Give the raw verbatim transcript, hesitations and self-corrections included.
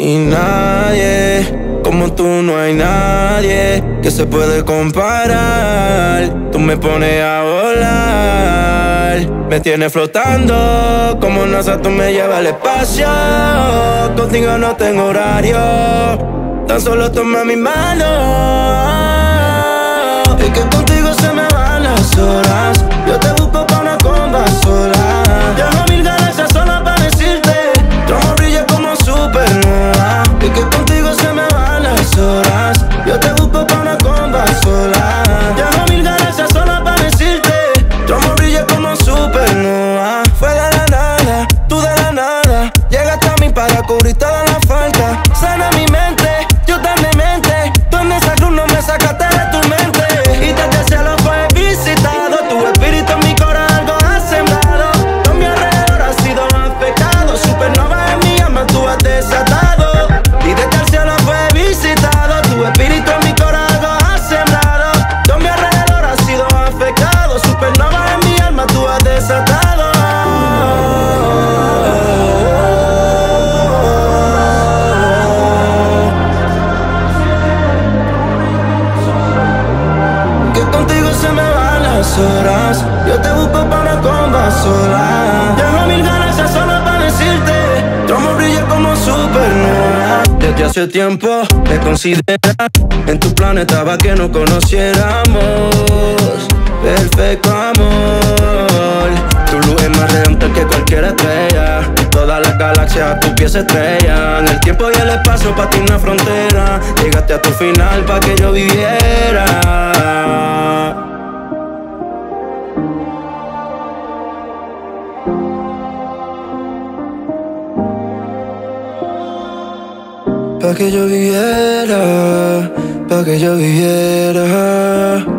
Y nadie, como tú no hay nadie que se puede comparar. Tú me pones a volar, me tienes flotando como NASA, tú me llevas al espacio. Contigo no tengo horario, tan solo toma mi mano. Es que contigo se me van las horas, yo te busco pa' una comba sola. Llamo mil galaxias solo pa' decirte, tu amor brilla como supernova. Es que contigo se me van las horas, yo te busco pa' una comba sola. Llamo mil galaxias solo pa' decirte, tu amor brilla como supernova. Fue de la nada, tú de la nada, llegaste a mí para cubrir toda la falta. Sana mi mente, yo tan demente, tú en esa cruz no me sacaste de tu mente. Y desde el cielo fue visitado, tu espíritu en mi corazón algo ha sembrado. Todo mi alrededor ha sido afectado, supernova en mi alma tú has desatado. Y desde el cielo fue visitado, tu espíritu en mi corazón algo ha sembrado. Todo mi alrededor ha sido afectado, supernova en mi alma tú has desatado. Que contigo se me van las horas, yo te busco pa' una comba sola. Llamo mil galaxias solo pa' decirte, tu amor brilla como supernova. Desde hace tiempo me consideras en tu planeta pa' que no conociéramos. Perfecto amor, tu luz es más radiante que cualquier estrella. Todas las galaxias a tus pies se estrellan. El tiempo y el espacio pa' ti una frontera. Llegaste a tu final pa' que yo viviera. Pa' que yo viviera, pa' que yo viviera.